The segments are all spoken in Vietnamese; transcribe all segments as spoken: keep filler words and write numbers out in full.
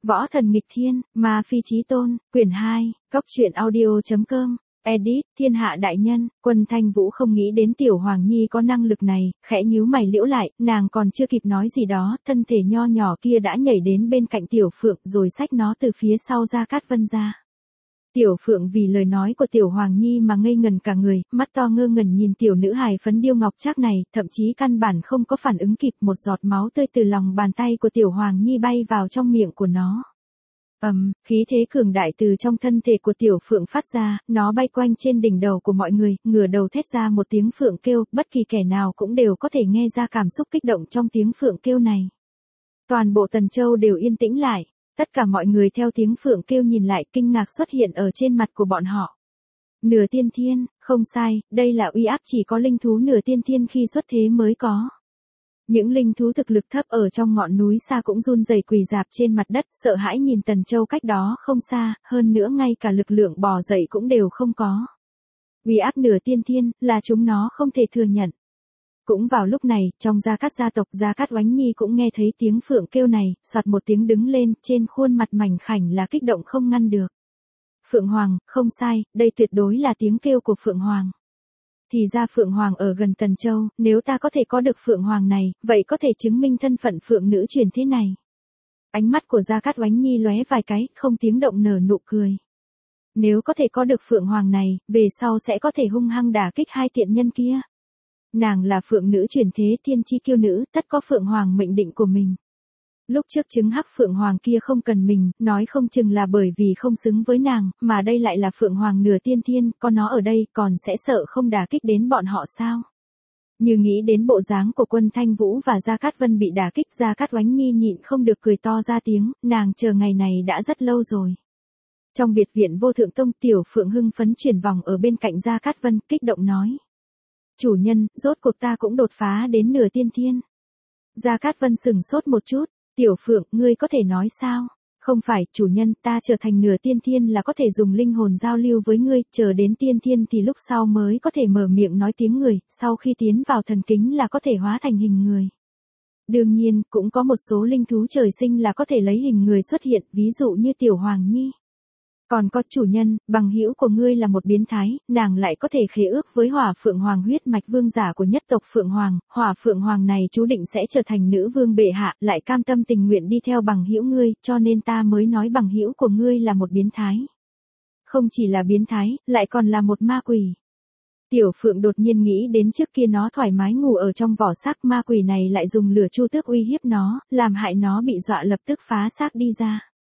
Võ thần nghịch thiên, ma phi chí tôn, quyển hai, cốc truyện audio chấm com, edit, thiên hạ đại nhân. Quân Thanh Vũ không nghĩ đến Tiểu Hoàng Nhi có năng lực này, khẽ nhíu mày liễu lại, nàng còn chưa kịp nói gì đó, thân thể nho nhỏ kia đã nhảy đến bên cạnh Tiểu Phượng rồi xách nó từ phía sau Gia Cát Vân ra. Tiểu Phượng vì lời nói của Tiểu Hoàng Nhi mà ngây ngần cả người, mắt to ngơ ngẩn nhìn tiểu nữ hài phấn điêu ngọc trác này, thậm chí căn bản không có phản ứng kịp, một giọt máu tươi từ lòng bàn tay của Tiểu Hoàng Nhi bay vào trong miệng của nó. Ầm, um, khí thế cường đại từ trong thân thể của Tiểu Phượng phát ra, nó bay quanh trên đỉnh đầu của mọi người, ngửa đầu thét ra một tiếng phượng kêu, bất kỳ kẻ nào cũng đều có thể nghe ra cảm xúc kích động trong tiếng phượng kêu này. Toàn bộ Tần Châu đều yên tĩnh lại. Tất cả mọi người theo tiếng phượng kêu nhìn lại, kinh ngạc xuất hiện ở trên mặt của bọn họ. Nửa tiên thiên, không sai, đây là uy áp chỉ có linh thú nửa tiên thiên khi xuất thế mới có. Những linh thú thực lực thấp ở trong ngọn núi xa cũng run rẩy quỳ rạp trên mặt đất, sợ hãi nhìn Tần Châu cách đó không xa, hơn nữa ngay cả lực lượng bò dậy cũng đều không có. Uy áp nửa tiên thiên, là chúng nó không thể thừa nhận. Cũng vào lúc này, trong Gia Cát gia tộc, Gia Cát Oánh Nhi cũng nghe thấy tiếng phượng kêu này, soạt một tiếng đứng lên, trên khuôn mặt mảnh khảnh là kích động không ngăn được. Phượng Hoàng, không sai, đây tuyệt đối là tiếng kêu của Phượng Hoàng. Thì ra Phượng Hoàng ở gần Tần Châu, nếu ta có thể có được Phượng Hoàng này, vậy có thể chứng minh thân phận Phượng nữ truyền thế này. Ánh mắt của Gia Cát Oánh Nhi lóe vài cái, không tiếng động nở nụ cười. Nếu có thể có được Phượng Hoàng này, về sau sẽ có thể hung hăng đả kích hai tiện nhân kia. Nàng là Phượng nữ truyền thế, thiên chi kiêu nữ, tất có Phượng Hoàng mệnh định của mình. Lúc trước chứng hắc Phượng Hoàng kia không cần mình, nói không chừng là bởi vì không xứng với nàng, mà đây lại là Phượng Hoàng nửa tiên thiên, có nó ở đây còn sẽ sợ không đả kích đến bọn họ sao? Như nghĩ đến bộ dáng của Quân Thanh Vũ và Gia Cát Vân bị đả kích, Gia Cát Oánh Nhi nhịn không được cười to ra tiếng, nàng chờ ngày này đã rất lâu rồi. Trong biệt viện Vô Thượng Tông, Tiểu Phượng hưng phấn chuyển vòng ở bên cạnh Gia Cát Vân, kích động nói. Chủ nhân, rốt cuộc ta cũng đột phá đến nửa tiên thiên. Gia Cát Vân sừng sốt một chút, Tiểu Phượng, ngươi có thể nói sao? Không phải, chủ nhân, ta trở thành nửa tiên thiên là có thể dùng linh hồn giao lưu với ngươi, chờ đến tiên thiên thì lúc sau mới có thể mở miệng nói tiếng người, sau khi tiến vào thần kính là có thể hóa thành hình người. Đương nhiên, cũng có một số linh thú trời sinh là có thể lấy hình người xuất hiện, ví dụ như Tiểu Hoàng Nhi. Còn có chủ nhân, bằng hữu của ngươi là một biến thái, nàng lại có thể khế ước với Hỏa Phượng Hoàng huyết mạch vương giả của nhất tộc Phượng Hoàng, Hỏa Phượng Hoàng này chú định sẽ trở thành nữ vương bệ hạ, lại cam tâm tình nguyện đi theo bằng hữu ngươi, cho nên ta mới nói bằng hữu của ngươi là một biến thái. Không chỉ là biến thái, lại còn là một ma quỷ. Tiểu Phượng đột nhiên nghĩ đến trước kia nó thoải mái ngủ ở trong vỏ xác, ma quỷ này lại dùng lửa chu tước uy hiếp nó, làm hại nó bị dọa lập tức phá xác đi ra.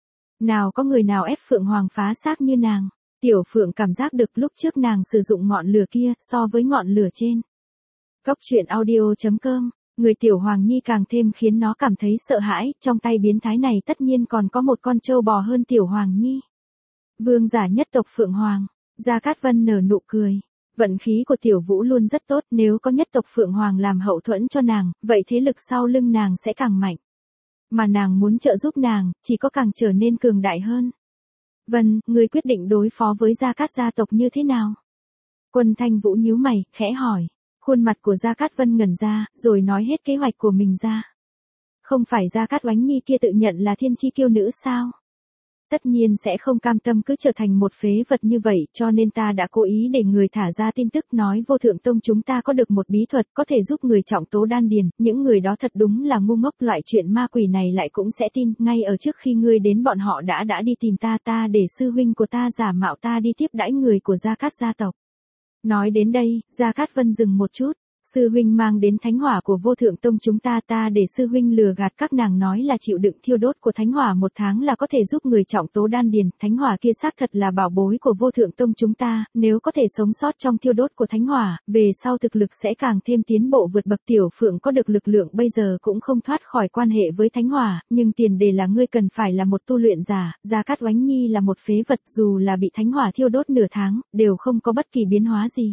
Nào có người nào ép Phượng Hoàng phá xác như nàng. Tiểu Phượng cảm giác được lúc trước nàng sử dụng ngọn lửa kia so với ngọn lửa trên. Cốc truyện audio chấm com, người Tiểu Hoàng Nhi càng thêm khiến nó cảm thấy sợ hãi, trong tay biến thái này tất nhiên còn có một con trâu bò hơn Tiểu Hoàng Nhi. Vương giả nhất tộc Phượng Hoàng, Gia Cát Vân nở nụ cười. Vận khí của Tiểu Vũ luôn rất tốt, nếu có nhất tộc Phượng Hoàng làm hậu thuẫn cho nàng, vậy thế lực sau lưng nàng sẽ càng mạnh. Mà nàng muốn trợ giúp nàng, chỉ có càng trở nên cường đại hơn. Vân, ngươi quyết định đối phó với Gia Cát gia tộc như thế nào? Quân Thanh Vũ nhíu mày, khẽ hỏi. Khuôn mặt của Gia Cát Vân ngẩn ra, rồi nói hết kế hoạch của mình ra. Không phải Gia Cát Oánh Nhi kia tự nhận là thiên chi kiêu nữ sao? Tất nhiên sẽ không cam tâm cứ trở thành một phế vật như vậy, cho nên ta đã cố ý để người thả ra tin tức nói Vô Thượng Tông chúng ta có được một bí thuật có thể giúp người trọng tố đan điền, những người đó thật đúng là ngu ngốc, loại chuyện ma quỷ này lại cũng sẽ tin, ngay ở trước khi ngươi đến bọn họ đã đã đi tìm ta, ta để sư huynh của ta giả mạo ta đi tiếp đãi người của Gia Cát gia tộc. Nói đến đây, Gia Cát Vân dừng một chút. Sư huynh mang đến thánh hỏa của Vô Thượng Tông chúng ta, ta để sư huynh lừa gạt các nàng nói là chịu đựng thiêu đốt của thánh hỏa một tháng là có thể giúp người trọng tố đan điền, thánh hỏa kia xác thật là bảo bối của Vô Thượng Tông chúng ta, nếu có thể sống sót trong thiêu đốt của thánh hỏa, về sau thực lực sẽ càng thêm tiến bộ vượt bậc. Tiểu Phượng có được lực lượng bây giờ cũng không thoát khỏi quan hệ với thánh hỏa, nhưng tiền đề là ngươi cần phải là một tu luyện giả, Gia Cát Oánh Nhi là một phế vật, dù là bị thánh hỏa thiêu đốt nửa tháng, đều không có bất kỳ biến hóa gì.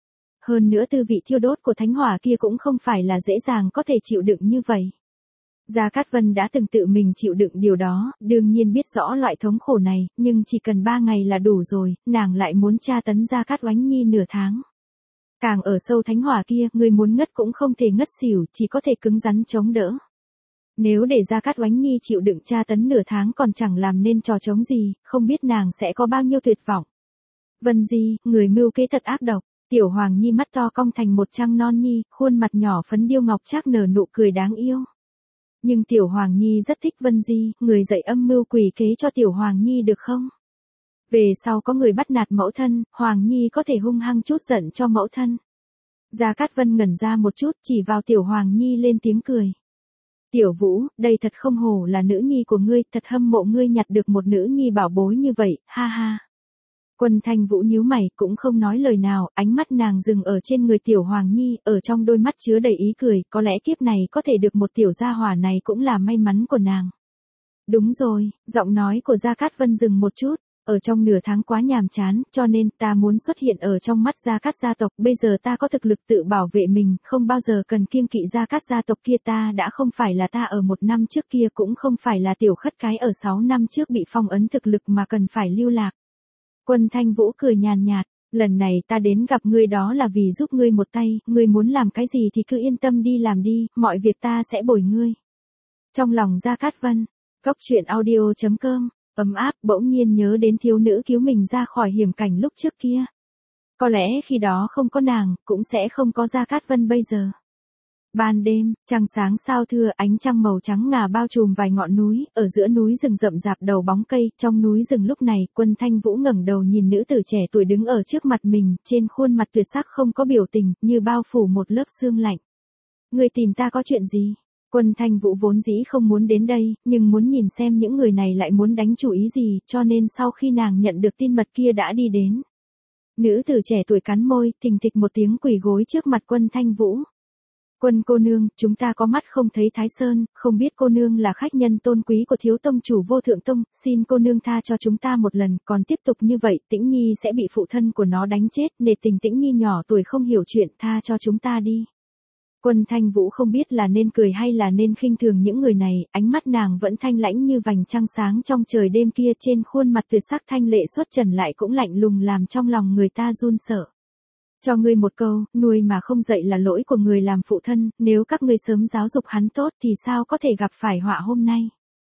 Hơn nữa tư vị thiêu đốt của thánh hỏa kia cũng không phải là dễ dàng có thể chịu đựng như vậy. Gia Cát Vân đã từng tự mình chịu đựng điều đó, đương nhiên biết rõ loại thống khổ này, nhưng chỉ cần ba ngày là đủ rồi, nàng lại muốn tra tấn Gia Cát Oánh Nhi nửa tháng. Càng ở sâu thánh hỏa kia, người muốn ngất cũng không thể ngất xỉu, chỉ có thể cứng rắn chống đỡ. Nếu để Gia Cát Oánh Nhi chịu đựng tra tấn nửa tháng còn chẳng làm nên trò trống gì, không biết nàng sẽ có bao nhiêu tuyệt vọng. Vân Di, người mưu kế thật ác độc. Tiểu Hoàng Nhi mắt to cong thành một trăng non nhi, khuôn mặt nhỏ phấn điêu ngọc trác nở nụ cười đáng yêu. Nhưng Tiểu Hoàng Nhi rất thích Vân Di, người dạy âm mưu quỷ kế cho Tiểu Hoàng Nhi được không? Về sau có người bắt nạt mẫu thân, Hoàng Nhi có thể hung hăng chút giận cho mẫu thân. Gia Cát Vân ngẩn ra một chút, chỉ vào Tiểu Hoàng Nhi lên tiếng cười. Tiểu Vũ, đây thật không hổ là nữ nhi của ngươi, thật hâm mộ ngươi nhặt được một nữ nhi bảo bối như vậy, ha ha. Quân Thanh Vũ nhíu mày cũng không nói lời nào, ánh mắt nàng dừng ở trên người Tiểu Hoàng Nhi, ở trong đôi mắt chứa đầy ý cười, có lẽ kiếp này có thể được một tiểu gia hỏa này cũng là may mắn của nàng. Đúng rồi, giọng nói của Gia Cát Vân dừng một chút, ở trong nửa tháng quá nhàm chán, cho nên ta muốn xuất hiện ở trong mắt Gia Cát gia tộc, bây giờ ta có thực lực tự bảo vệ mình, không bao giờ cần kiêng kỵ Gia Cát gia tộc kia, ta đã không phải là ta ở một năm trước kia, cũng không phải là tiểu khất cái ở sáu năm trước bị phong ấn thực lực mà cần phải lưu lạc. Quân Thanh Vũ cười nhàn nhạt, lần này ta đến gặp ngươi đó là vì giúp ngươi một tay, ngươi muốn làm cái gì thì cứ yên tâm đi làm đi, mọi việc ta sẽ bồi ngươi. Trong lòng Gia Cát Vân, Cốc Truyện Audio chấm com, ấm áp bỗng nhiên nhớ đến thiếu nữ cứu mình ra khỏi hiểm cảnh lúc trước kia. Có lẽ khi đó không có nàng, cũng sẽ không có Gia Cát Vân bây giờ. Ban đêm, trăng sáng sao thưa, ánh trăng màu trắng ngà bao trùm vài ngọn núi, ở giữa núi rừng rậm rạp đầu bóng cây, trong núi rừng lúc này, Quân Thanh Vũ ngẩng đầu nhìn nữ tử trẻ tuổi đứng ở trước mặt mình, trên khuôn mặt tuyệt sắc không có biểu tình, như bao phủ một lớp sương lạnh. Người tìm ta có chuyện gì? Quân Thanh Vũ vốn dĩ không muốn đến đây, nhưng muốn nhìn xem những người này lại muốn đánh chủ ý gì, cho nên sau khi nàng nhận được tin mật kia đã đi đến. Nữ tử trẻ tuổi cắn môi, thình thịch một tiếng quỳ gối trước mặt Quân Thanh Vũ. Quân cô nương, chúng ta có mắt không thấy Thái Sơn, không biết cô nương là khách nhân tôn quý của thiếu tông chủ Vô Thượng Tông, xin cô nương tha cho chúng ta một lần, còn tiếp tục như vậy, Tĩnh Nhi sẽ bị phụ thân của nó đánh chết, nể tình Tĩnh Nhi nhỏ tuổi không hiểu chuyện, tha cho chúng ta đi. Quân Thanh Vũ không biết là nên cười hay là nên khinh thường những người này, ánh mắt nàng vẫn thanh lãnh như vành trăng sáng trong trời đêm kia, trên khuôn mặt tuyệt sắc thanh lệ xuất trần lại cũng lạnh lùng làm trong lòng người ta run sợ. Cho ngươi một câu, nuôi mà không dạy là lỗi của người làm phụ thân, nếu các ngươi sớm giáo dục hắn tốt thì sao có thể gặp phải họa hôm nay.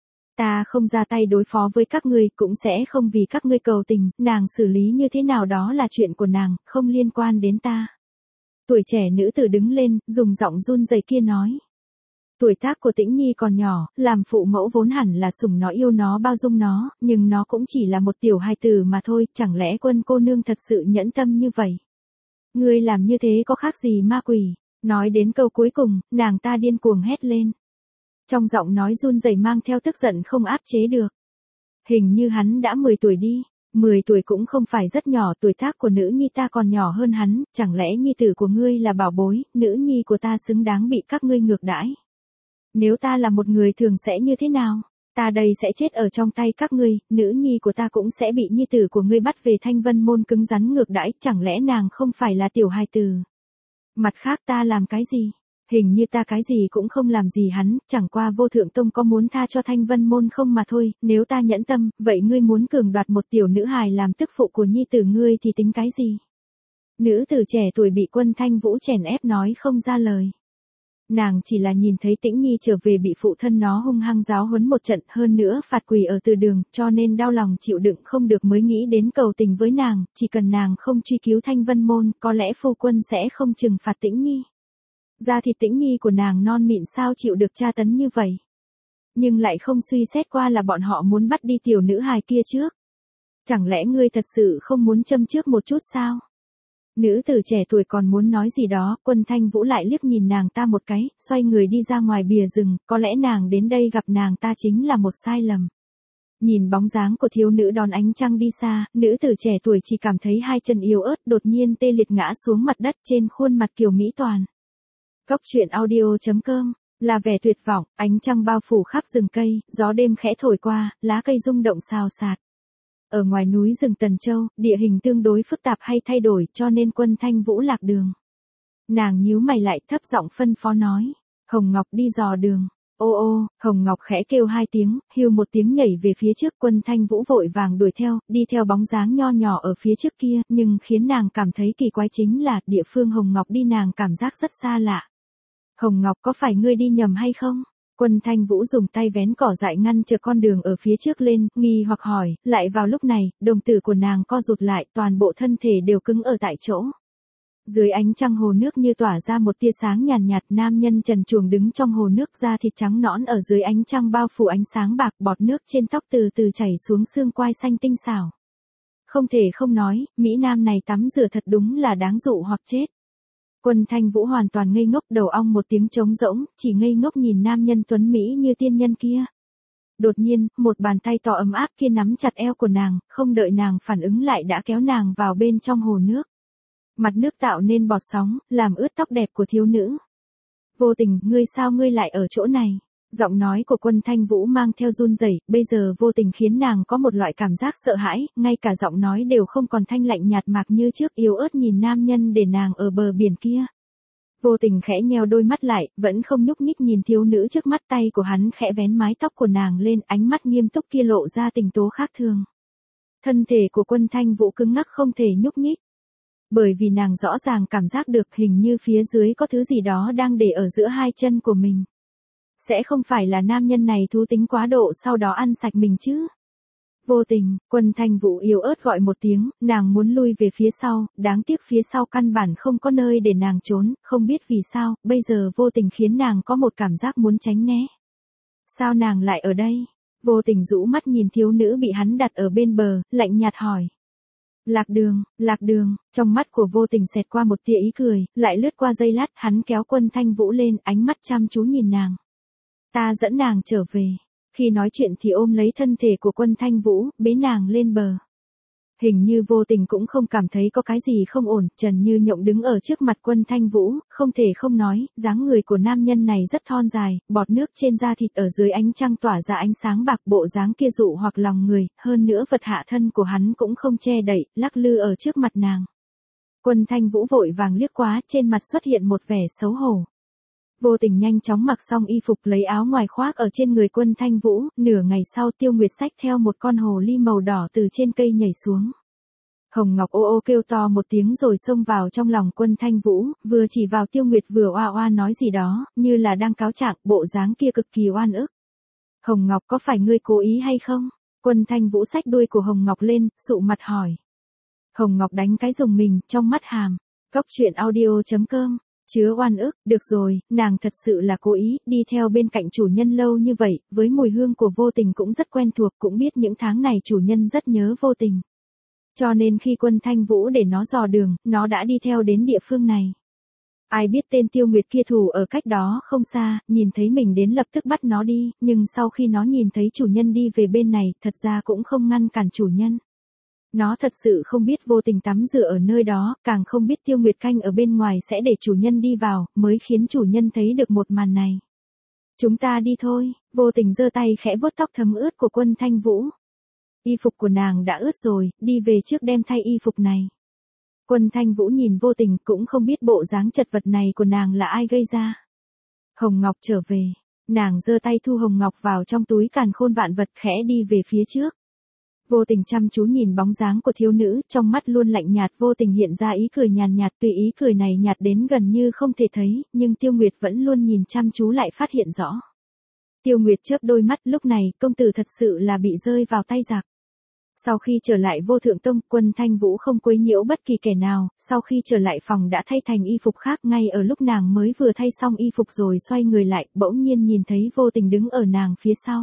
Ta không ra tay đối phó với các ngươi, cũng sẽ không vì các ngươi cầu tình, nàng xử lý như thế nào đó là chuyện của nàng, không liên quan đến ta. Tuổi trẻ nữ tử đứng lên, dùng giọng run rẩy kia nói. Tuổi tác của Tĩnh Nhi còn nhỏ, làm phụ mẫu vốn hẳn là sủng nó yêu nó bao dung nó, nhưng nó cũng chỉ là một tiểu hài tử mà thôi, chẳng lẽ Quân cô nương thật sự nhẫn tâm như vậy? Ngươi làm như thế có khác gì ma quỷ? Nói đến câu cuối cùng, nàng ta điên cuồng hét lên. Trong giọng nói run rẩy mang theo tức giận không áp chế được. Hình như hắn đã mười tuổi đi, mười tuổi cũng không phải rất nhỏ, tuổi tác của nữ nhi ta còn nhỏ hơn hắn, chẳng lẽ nhi tử của ngươi là bảo bối, nữ nhi của ta xứng đáng bị các ngươi ngược đãi. Nếu ta là một người thường sẽ như thế nào? Ta đây sẽ chết ở trong tay các ngươi, nữ nhi của ta cũng sẽ bị nhi tử của ngươi bắt về Thanh Vân môn cứng rắn ngược đãi, chẳng lẽ nàng không phải là tiểu hài tử? Mặt khác ta làm cái gì? Hình như ta cái gì cũng không làm gì hắn, chẳng qua Vô Thượng Tông có muốn tha cho Thanh Vân môn không mà thôi, nếu ta nhẫn tâm, vậy ngươi muốn cường đoạt một tiểu nữ hài làm tức phụ của nhi tử ngươi thì tính cái gì? Nữ tử trẻ tuổi bị Quân Thanh Vũ chèn ép nói không ra lời. Nàng chỉ là nhìn thấy Tĩnh Nhi trở về bị phụ thân nó hung hăng giáo huấn một trận, hơn nữa phạt quỳ ở từ đường, cho nên đau lòng chịu đựng không được mới nghĩ đến cầu tình với nàng, chỉ cần nàng không truy cứu Thanh Vân môn, có lẽ phu quân sẽ không trừng phạt Tĩnh Nhi. Da thịt Tĩnh Nhi của nàng non mịn sao chịu được tra tấn như vậy. Nhưng lại không suy xét qua là bọn họ muốn bắt đi tiểu nữ hài kia trước. Chẳng lẽ ngươi thật sự không muốn châm trước một chút sao? Nữ tử trẻ tuổi còn muốn nói gì đó, Quân Thanh Vũ lại liếc nhìn nàng ta một cái, xoay người đi ra ngoài bìa rừng, có lẽ nàng đến đây gặp nàng ta chính là một sai lầm. Nhìn bóng dáng của thiếu nữ đón ánh trăng đi xa, nữ tử trẻ tuổi chỉ cảm thấy hai chân yếu ớt đột nhiên tê liệt ngã xuống mặt đất, trên khuôn mặt kiều mỹ toàn. Cốc Truyện Audio chấm com, là vẻ tuyệt vọng, ánh trăng bao phủ khắp rừng cây, gió đêm khẽ thổi qua, lá cây rung động xào xạc. Ở ngoài núi rừng Tần Châu, địa hình tương đối phức tạp hay thay đổi, cho nên Quân Thanh Vũ lạc đường. Nàng nhíu mày lại, thấp giọng phân phó nói, Hồng Ngọc đi dò đường. Ô ô, Hồng Ngọc khẽ kêu hai tiếng, hưu một tiếng nhảy về phía trước, Quân Thanh Vũ vội vàng đuổi theo, đi theo bóng dáng nho nhỏ ở phía trước kia, nhưng khiến nàng cảm thấy kỳ quái chính là, địa phương Hồng Ngọc đi nàng cảm giác rất xa lạ. Hồng Ngọc, có phải ngươi đi nhầm hay không? Quân Thanh Vũ dùng tay vén cỏ dại ngăn chờ con đường ở phía trước lên, nghi hoặc hỏi, lại vào lúc này, đồng tử của nàng co rụt lại, toàn bộ thân thể đều cứng ở tại chỗ. Dưới ánh trăng hồ nước như tỏa ra một tia sáng nhàn nhạt, nhạt, nam nhân trần truồng đứng trong hồ nước, da thịt trắng nõn ở dưới ánh trăng bao phủ ánh sáng bạc, bọt nước trên tóc từ từ chảy xuống xương quai xanh tinh xảo. Không thể không nói, mỹ nam này tắm rửa thật đúng là đáng dụ hoặc chết. Quân Thanh Vũ hoàn toàn ngây ngốc, đầu ong một tiếng trống rỗng, chỉ ngây ngốc nhìn nam nhân tuấn mỹ như tiên nhân kia. Đột nhiên, một bàn tay to ấm áp kia nắm chặt eo của nàng, không đợi nàng phản ứng lại đã kéo nàng vào bên trong hồ nước. Mặt nước tạo nên bọt sóng, làm ướt tóc đẹp của thiếu nữ. Vô Tình, ngươi sao ngươi lại ở chỗ này? Giọng nói của Quân Thanh Vũ mang theo run rẩy, bây giờ Vô Tình khiến nàng có một loại cảm giác sợ hãi, ngay cả giọng nói đều không còn thanh lạnh nhạt mạc như trước, yếu ớt nhìn nam nhân để nàng ở bờ biển kia. Vô Tình khẽ nheo đôi mắt lại, vẫn không nhúc nhích nhìn thiếu nữ trước mắt, tay của hắn khẽ vén mái tóc của nàng lên, ánh mắt nghiêm túc kia lộ ra tình tố khác thường. Thân thể của Quân Thanh Vũ cứng ngắc không thể nhúc nhích. Bởi vì nàng rõ ràng cảm giác được hình như phía dưới có thứ gì đó đang để ở giữa hai chân của mình. Sẽ không phải là nam nhân này thú tính quá độ sau đó ăn sạch mình chứ? Vô Tình, Quân Thanh Vũ yếu ớt gọi một tiếng, nàng muốn lui về phía sau, đáng tiếc phía sau căn bản không có nơi để nàng trốn, không biết vì sao, bây giờ Vô Tình khiến nàng có một cảm giác muốn tránh né. Sao nàng lại ở đây? Vô Tình rũ mắt nhìn thiếu nữ bị hắn đặt ở bên bờ, lạnh nhạt hỏi. Lạc Đường, Lạc Đường, trong mắt của Vô Tình xẹt qua một tia ý cười, lại lướt qua giây lát, hắn kéo Quân Thanh Vũ lên, ánh mắt chăm chú nhìn nàng. Ta dẫn nàng trở về. Khi nói chuyện thì ôm lấy thân thể của Quân Thanh Vũ, bế nàng lên bờ. Hình như Vô Tình cũng không cảm thấy có cái gì không ổn, Trần Như Nhộng đứng ở trước mặt Quân Thanh Vũ, không thể không nói, dáng người của nam nhân này rất thon dài, bọt nước trên da thịt ở dưới ánh trăng tỏa ra ánh sáng bạc, bộ dáng kia dụ hoặc lòng người, hơn nữa vật hạ thân của hắn cũng không che đậy, lắc lư ở trước mặt nàng. Quân Thanh Vũ vội vàng liếc quá, trên mặt xuất hiện một vẻ xấu hổ. Vô Tình nhanh chóng mặc xong y phục lấy áo ngoài khoác ở trên người Quân Thanh Vũ, nửa ngày sau Tiêu Nguyệt xách theo một con hồ ly màu đỏ từ trên cây nhảy xuống. Hồng Ngọc ô ô kêu to một tiếng rồi xông vào trong lòng Quân Thanh Vũ, vừa chỉ vào Tiêu Nguyệt vừa oa oa nói gì đó, như là đang cáo trạng, bộ dáng kia cực kỳ oan ức. Hồng Ngọc, có phải ngươi cố ý hay không? Quân Thanh Vũ xách đuôi của Hồng Ngọc lên, sụ mặt hỏi. Hồng Ngọc đánh cái rùng mình, trong mắt hàm. Cóc truyện audio chấm com. Chứa oan ức, được rồi, nàng thật sự là cố ý, đi theo bên cạnh chủ nhân lâu như vậy, với mùi hương của Vô Tình cũng rất quen thuộc, cũng biết những tháng này chủ nhân rất nhớ Vô Tình. Cho nên khi Quân Thanh Vũ để nó dò đường, nó đã đi theo đến địa phương này. Ai biết tên Tiêu Nguyệt kia thủ ở cách đó không xa, nhìn thấy mình đến lập tức bắt nó đi, nhưng sau khi nó nhìn thấy chủ nhân đi về bên này, thật ra cũng không ngăn cản chủ nhân. Nó thật sự không biết Vô Tình tắm rửa ở nơi đó, càng không biết Tiêu Nguyệt canh ở bên ngoài sẽ để chủ nhân đi vào, mới khiến chủ nhân thấy được một màn này. Chúng ta đi thôi, Vô Tình giơ tay khẽ vuốt tóc thấm ướt của Quân Thanh Vũ. Y phục của nàng đã ướt rồi, đi về trước đem thay y phục này. Quân Thanh Vũ nhìn Vô Tình cũng không biết bộ dáng chật vật này của nàng là ai gây ra. Hồng Ngọc trở về, nàng giơ tay thu Hồng Ngọc vào trong túi càn khôn vạn vật khẽ đi về phía trước. Vô Tình chăm chú nhìn bóng dáng của thiếu nữ, trong mắt luôn lạnh nhạt. Vô Tình hiện ra ý cười nhàn nhạt, tùy ý cười này nhạt đến gần như không thể thấy, nhưng Tiêu Nguyệt vẫn luôn nhìn chăm chú lại phát hiện rõ. Tiêu Nguyệt chớp đôi mắt, lúc này công tử thật sự là bị rơi vào tay giặc. Sau khi trở lại Vô Thượng Tông, Quân Thanh Vũ không quấy nhiễu bất kỳ kẻ nào, sau khi trở lại phòng đã thay thành y phục khác, ngay ở lúc nàng mới vừa thay xong y phục rồi xoay người lại, bỗng nhiên nhìn thấy Vô Tình đứng ở nàng phía sau.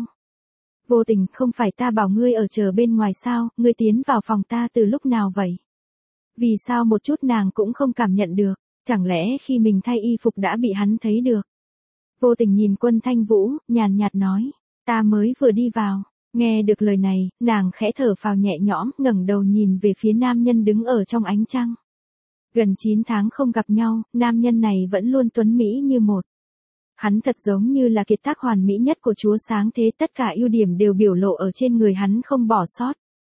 Vô Tình, không phải ta bảo ngươi ở chờ bên ngoài sao, ngươi tiến vào phòng ta từ lúc nào vậy? Vì sao một chút nàng cũng không cảm nhận được, chẳng lẽ khi mình thay y phục đã bị hắn thấy được? Vô Tình nhìn Quân Thanh Vũ, nhàn nhạt nói, ta mới vừa đi vào. Nghe được lời này, nàng khẽ thở phào nhẹ nhõm, ngẩng đầu nhìn về phía nam nhân đứng ở trong ánh trăng. Gần chín tháng không gặp nhau, nam nhân này vẫn luôn tuấn mỹ như một. Hắn thật giống như là kiệt tác hoàn mỹ nhất của Chúa sáng thế, tất cả ưu điểm đều biểu lộ ở trên người hắn không bỏ sót.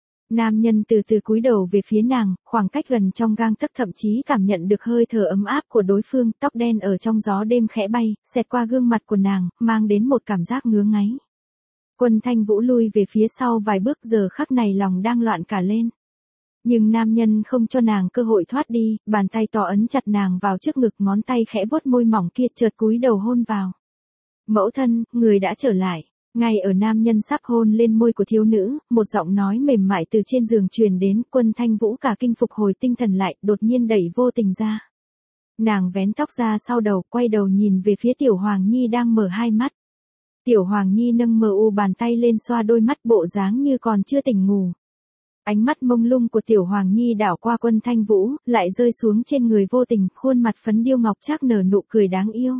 Nam nhân từ từ cúi đầu về phía nàng, khoảng cách gần trong gang tấc, thậm chí cảm nhận được hơi thở ấm áp của đối phương, tóc đen ở trong gió đêm khẽ bay, xẹt qua gương mặt của nàng, mang đến một cảm giác ngứa ngáy. Quân Thanh Vũ lui về phía sau vài bước, giờ khắc này lòng đang loạn cả lên. Nhưng nam nhân không cho nàng cơ hội thoát đi, bàn tay to ấn chặt nàng vào trước ngực, ngón tay khẽ vuốt môi mỏng kia, chợt cúi đầu hôn vào. Mẫu thân, người đã trở lại. Ngay ở nam nhân sắp hôn lên môi của thiếu nữ, một giọng nói mềm mại từ trên giường truyền đến. Quân Thanh Vũ cả kinh phục hồi tinh thần lại, đột nhiên đẩy Vô Tình ra. Nàng vén tóc ra sau đầu, quay đầu nhìn về phía Tiểu Hoàng Nhi đang mở hai mắt. Tiểu Hoàng Nhi nâng mờ u bàn tay lên xoa đôi mắt, bộ dáng như còn chưa tỉnh ngủ. Ánh mắt mông lung của Tiểu Hoàng Nhi đảo qua Quân Thanh Vũ, lại rơi xuống trên người Vô Tình, khuôn mặt phấn điêu ngọc trác nở nụ cười đáng yêu.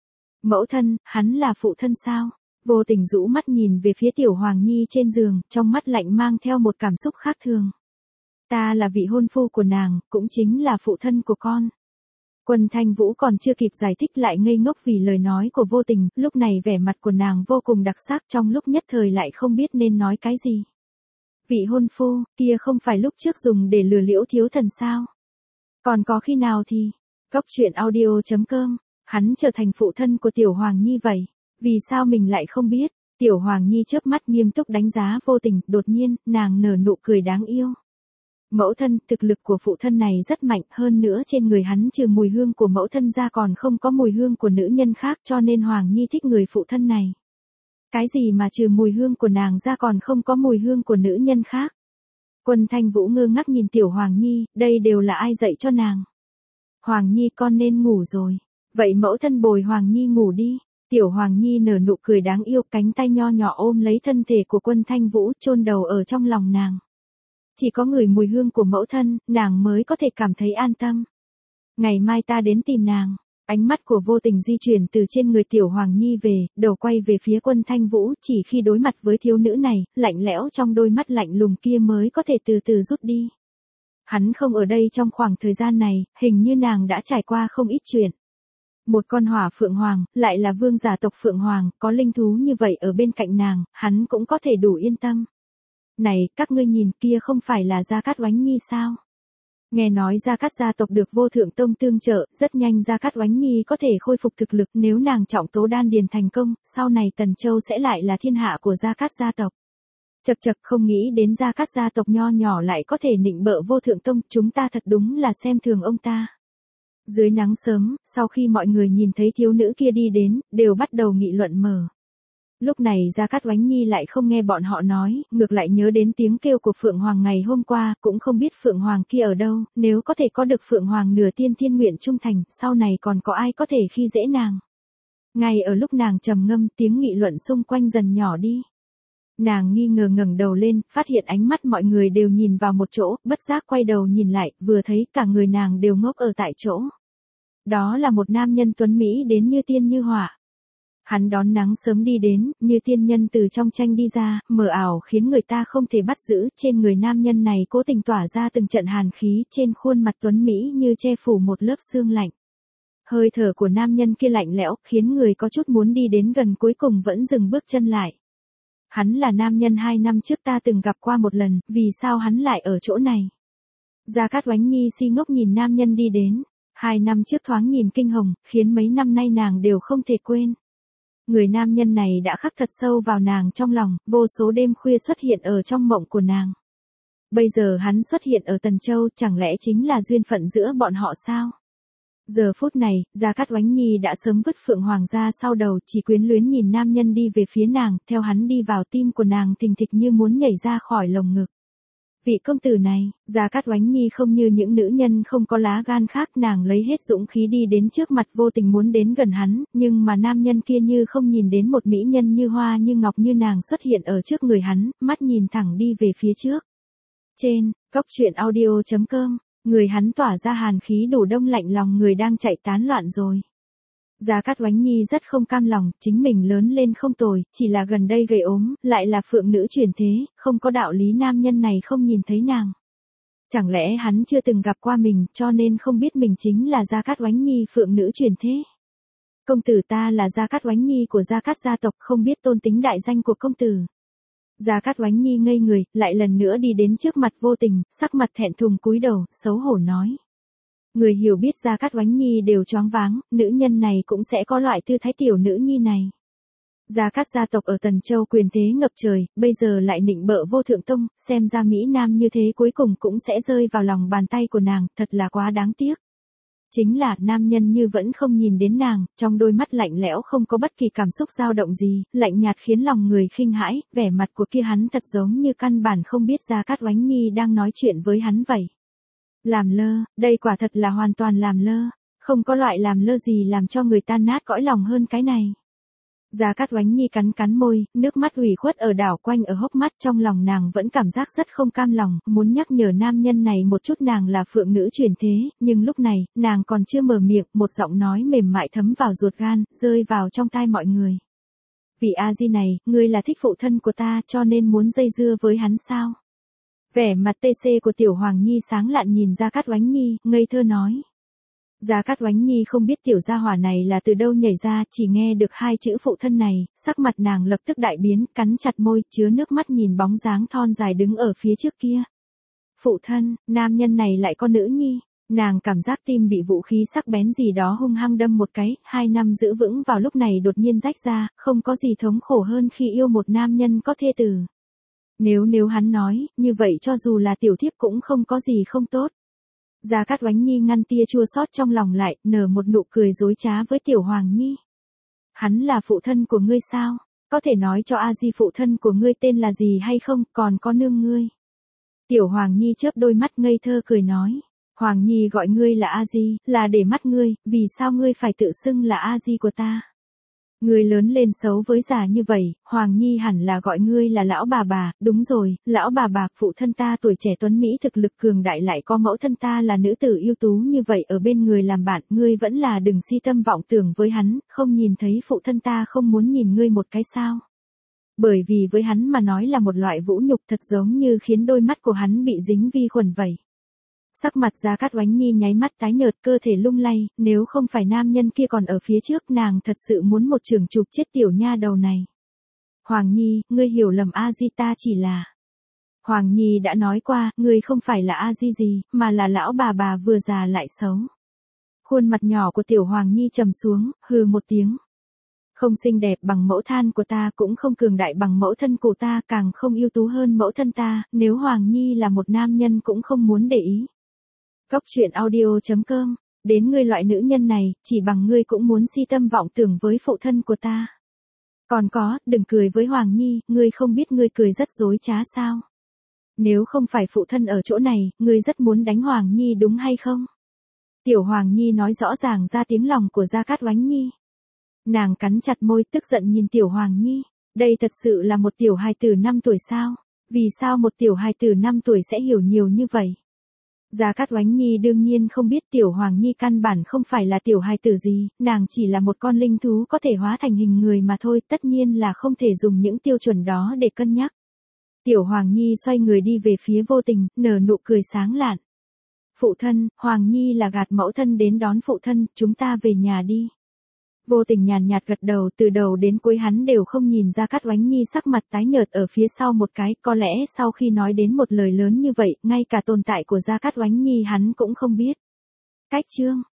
Mẫu thân, hắn là phụ thân sao? Vô Tình rũ mắt nhìn về phía Tiểu Hoàng Nhi trên giường, trong mắt lạnh mang theo một cảm xúc khác thường. Ta là vị hôn phu của nàng, cũng chính là phụ thân của con. Quân Thanh Vũ còn chưa kịp giải thích lại ngây ngốc vì lời nói của Vô Tình, lúc này vẻ mặt của nàng vô cùng đặc sắc, trong lúc nhất thời lại không biết nên nói cái gì. Vị hôn phu, kia không phải lúc trước dùng để lừa Liễu thiếu thần sao? Còn có khi nào thì? Góc truyện audio chấm com, hắn trở thành phụ thân của Tiểu Hoàng Nhi vậy. Vì sao mình lại không biết? Tiểu Hoàng Nhi chớp mắt nghiêm túc đánh giá Vô Tình, đột nhiên, nàng nở nụ cười đáng yêu. Mẫu thân, thực lực của phụ thân này rất mạnh, hơn nữa trên người hắn trừ mùi hương của mẫu thân ra còn không có mùi hương của nữ nhân khác, cho nên Hoàng Nhi thích người phụ thân này. Cái gì mà trừ mùi hương của nàng ra còn không có mùi hương của nữ nhân khác? Quân Thanh Vũ ngơ ngác nhìn Tiểu Hoàng Nhi, đây đều là ai dạy cho nàng? Hoàng Nhi con nên ngủ rồi. Vậy mẫu thân bồi Hoàng Nhi ngủ đi. Tiểu Hoàng Nhi nở nụ cười đáng yêu, cánh tay nho nhỏ ôm lấy thân thể của Quân Thanh Vũ, chôn đầu ở trong lòng nàng. Chỉ có ngửi mùi hương của mẫu thân, nàng mới có thể cảm thấy an tâm. Ngày mai ta đến tìm nàng. Ánh mắt của Vô Tình di chuyển từ trên người Tiểu Hoàng Nhi về, đầu quay về phía Quân Thanh Vũ, chỉ khi đối mặt với thiếu nữ này, lạnh lẽo trong đôi mắt lạnh lùng kia mới có thể từ từ rút đi. Hắn không ở đây trong khoảng thời gian này, hình như nàng đã trải qua không ít chuyện. Một con hỏa phượng hoàng, lại là vương giả tộc phượng hoàng, có linh thú như vậy ở bên cạnh nàng, hắn cũng có thể đủ yên tâm. Này, các ngươi nhìn kia không phải là Gia Cát Oánh Nhi sao? Nghe nói Gia Cát gia tộc được Vô Thượng Tông tương trợ, rất nhanh Gia Cát Oánh Nhi có thể khôi phục thực lực, nếu nàng trọng tố đan điền thành công, sau này Tần Châu sẽ lại là thiên hạ của Gia Cát gia tộc. Chậc chậc, không nghĩ đến Gia Cát gia tộc nho nhỏ lại có thể nịnh bợ Vô Thượng Tông, chúng ta thật đúng là xem thường ông ta. Dưới nắng sớm, sau khi mọi người nhìn thấy thiếu nữ kia đi đến, đều bắt đầu nghị luận mở. Lúc này Gia Cát Oánh Nhi lại không nghe bọn họ nói, ngược lại nhớ đến tiếng kêu của Phượng Hoàng ngày hôm qua, cũng không biết Phượng Hoàng kia ở đâu, nếu có thể có được Phượng Hoàng nửa tiên thiên nguyện trung thành, sau này còn có ai có thể khi dễ nàng. Ngay ở lúc nàng trầm ngâm, tiếng nghị luận xung quanh dần nhỏ đi. Nàng nghi ngờ ngẩng đầu lên, phát hiện ánh mắt mọi người đều nhìn vào một chỗ, bất giác quay đầu nhìn lại, vừa thấy cả người nàng đều ngốc ở tại chỗ. Đó là một nam nhân tuấn Mỹ đến như tiên như hỏa. Hắn đón nắng sớm đi đến, như tiên nhân từ trong tranh đi ra, mờ ảo khiến người ta không thể bắt giữ, trên người nam nhân này cố tình tỏa ra từng trận hàn khí, trên khuôn mặt tuấn Mỹ như che phủ một lớp sương lạnh. Hơi thở của nam nhân kia lạnh lẽo, khiến người có chút muốn đi đến gần, cuối cùng vẫn dừng bước chân lại. Hắn là nam nhân hai năm trước ta từng gặp qua một lần, vì sao hắn lại ở chỗ này? Gia Cát Oánh Nhi si ngốc nhìn nam nhân đi đến, hai năm trước thoáng nhìn kinh hồng, khiến mấy năm nay nàng đều không thể quên. Người nam nhân này đã khắc thật sâu vào nàng trong lòng, vô số đêm khuya xuất hiện ở trong mộng của nàng. Bây giờ hắn xuất hiện ở Tần Châu, chẳng lẽ chính là duyên phận giữa bọn họ sao? Giờ phút này, Gia Cát Oánh Nhi đã sớm vứt Phượng Hoàng ra sau đầu, chỉ quyến luyến nhìn nam nhân đi về phía nàng, theo hắn đi vào tim của nàng thình thịch như muốn nhảy ra khỏi lồng ngực. Vị công tử này, Gia Cát Oánh Nhi không như những nữ nhân không có lá gan khác, nàng lấy hết dũng khí đi đến trước mặt Vô Tình muốn đến gần hắn, nhưng mà nam nhân kia như không nhìn đến một mỹ nhân như hoa như ngọc như nàng xuất hiện ở trước người hắn, mắt nhìn thẳng đi về phía trước. Trên, góc truyện audio chấm com, người hắn tỏa ra hàn khí đủ đông lạnh lòng người đang chạy tán loạn rồi. Gia Cát Oánh Nhi rất không cam lòng, chính mình lớn lên không tồi, chỉ là gần đây gầy ốm, lại là phượng nữ chuyển thế, không có đạo lý nam nhân này không nhìn thấy nàng. Chẳng lẽ hắn chưa từng gặp qua mình, cho nên không biết mình chính là Gia Cát Oánh Nhi phượng nữ chuyển thế? Công tử ta là Gia Cát Oánh Nhi của Gia Cát gia tộc, không biết tôn tính đại danh của công tử. Gia Cát Oánh Nhi ngây người, lại lần nữa đi đến trước mặt Vô Tình, sắc mặt thẹn thùng cúi đầu, xấu hổ nói. Người hiểu biết Gia Cát Oánh Nhi đều choáng váng, nữ nhân này cũng sẽ có loại tư thái tiểu nữ nhi này. Gia Cát gia tộc ở Tần Châu quyền thế ngập trời, bây giờ lại nịnh bợ Vô Thượng Tông, xem ra Mỹ Nam như thế cuối cùng cũng sẽ rơi vào lòng bàn tay của nàng, thật là quá đáng tiếc. Chính là nam nhân như vẫn không nhìn đến nàng, trong đôi mắt lạnh lẽo không có bất kỳ cảm xúc dao động gì, lạnh nhạt khiến lòng người khinh hãi, vẻ mặt của kia hắn thật giống như căn bản không biết Gia Cát Oánh Nhi đang nói chuyện với hắn vậy. Làm lơ, đây quả thật là hoàn toàn làm lơ, không có loại làm lơ gì làm cho người ta nát cõi lòng hơn cái này. Gia Cát Oánh Nhi cắn cắn môi, nước mắt ủy khuất ở đảo quanh ở hốc mắt, trong lòng nàng vẫn cảm giác rất không cam lòng, muốn nhắc nhở nam nhân này một chút nàng là phượng nữ truyền thế, nhưng lúc này, nàng còn chưa mở miệng, một giọng nói mềm mại thấm vào ruột gan, rơi vào trong tai mọi người. Vị A Di này, ngươi là thích phụ thân của ta cho nên muốn dây dưa với hắn sao? Vẻ mặt tê xê của Tiểu Hoàng Nhi sáng lạn nhìn Gia Cát Oánh Nhi, ngây thơ nói. Gia Cát Oánh Nhi không biết tiểu gia hỏa này là từ đâu nhảy ra, chỉ nghe được hai chữ phụ thân này, sắc mặt nàng lập tức đại biến, cắn chặt môi, chứa nước mắt nhìn bóng dáng thon dài đứng ở phía trước kia. Phụ thân, nam nhân này lại có nữ nhi, nàng cảm giác tim bị vũ khí sắc bén gì đó hung hăng đâm một cái, hai năm giữ vững vào lúc này đột nhiên rách ra, không có gì thống khổ hơn khi yêu một nam nhân có thê tử. Nếu nếu hắn nói, như vậy cho dù là tiểu thiếp cũng không có gì không tốt. Gia Cát Oánh Nhi ngăn tia chua xót trong lòng lại, nở một nụ cười dối trá với Tiểu Hoàng Nhi. Hắn là phụ thân của ngươi sao? Có thể nói cho A Di phụ thân của ngươi tên là gì hay không, còn có nương ngươi. Tiểu Hoàng Nhi chớp đôi mắt ngây thơ cười nói. Hoàng Nhi gọi ngươi là A Di, là để mắt ngươi, vì sao ngươi phải tự xưng là A Di của ta? Ngươi lớn lên xấu với già như vậy, Hoàng Nhi hẳn là gọi ngươi là lão bà bà, đúng rồi, lão bà bà, phụ thân ta tuổi trẻ tuấn Mỹ thực lực cường đại lại có mẫu thân ta là nữ tử ưu tú như vậy ở bên người làm bạn, ngươi vẫn là đừng si tâm vọng tưởng với hắn, không nhìn thấy phụ thân ta không muốn nhìn ngươi một cái sao. Bởi vì với hắn mà nói là một loại vũ nhục thật giống như khiến đôi mắt của hắn bị dính vi khuẩn vậy. Sắc mặt Gia Cát Oánh Nhi nháy mắt tái nhợt, cơ thể lung lay, nếu không phải nam nhân kia còn ở phía trước nàng thật sự muốn một chưởng chụp chết tiểu nha đầu này. Hoàng Nhi, ngươi hiểu lầm A Di ta chỉ là. Hoàng Nhi đã nói qua, ngươi không phải là A Di gì, mà là lão bà bà vừa già lại xấu. Khuôn mặt nhỏ của tiểu Hoàng Nhi trầm xuống, hừ một tiếng. Không xinh đẹp bằng mẫu thân của ta, cũng không cường đại bằng mẫu thân của ta, càng không ưu tú hơn mẫu thân ta, nếu Hoàng Nhi là một nam nhân cũng không muốn để ý. Cốc truyện audio chấm com, đến ngươi loại nữ nhân này, chỉ bằng ngươi cũng muốn si tâm vọng tưởng với phụ thân của ta. Còn có, đừng cười với Hoàng Nhi, ngươi không biết ngươi cười rất dối trá sao. Nếu không phải phụ thân ở chỗ này, ngươi rất muốn đánh Hoàng Nhi đúng hay không? Tiểu Hoàng Nhi nói rõ ràng ra tiếng lòng của Gia Cát Oánh Nhi. Nàng cắn chặt môi tức giận nhìn Tiểu Hoàng Nhi, đây thật sự là một tiểu hài tử năm tuổi sao? Vì sao một tiểu hài tử năm tuổi sẽ hiểu nhiều như vậy? Gia Cát Oánh Nhi đương nhiên không biết Tiểu Hoàng Nhi căn bản không phải là tiểu hài tử gì, nàng chỉ là một con linh thú có thể hóa thành hình người mà thôi, tất nhiên là không thể dùng những tiêu chuẩn đó để cân nhắc. Tiểu Hoàng Nhi xoay người đi về phía Vô Tình, nở nụ cười sáng lạn. Phụ thân, Hoàng Nhi là gạt mẫu thân đến đón phụ thân, chúng ta về nhà đi. Vô Tình nhàn nhạt gật đầu, từ đầu đến cuối hắn đều không nhìn Gia Cát Oánh Nhi sắc mặt tái nhợt ở phía sau một cái, có lẽ sau khi nói đến một lời lớn như vậy, ngay cả tồn tại của Gia Cát Oánh Nhi hắn cũng không biết. Cách chương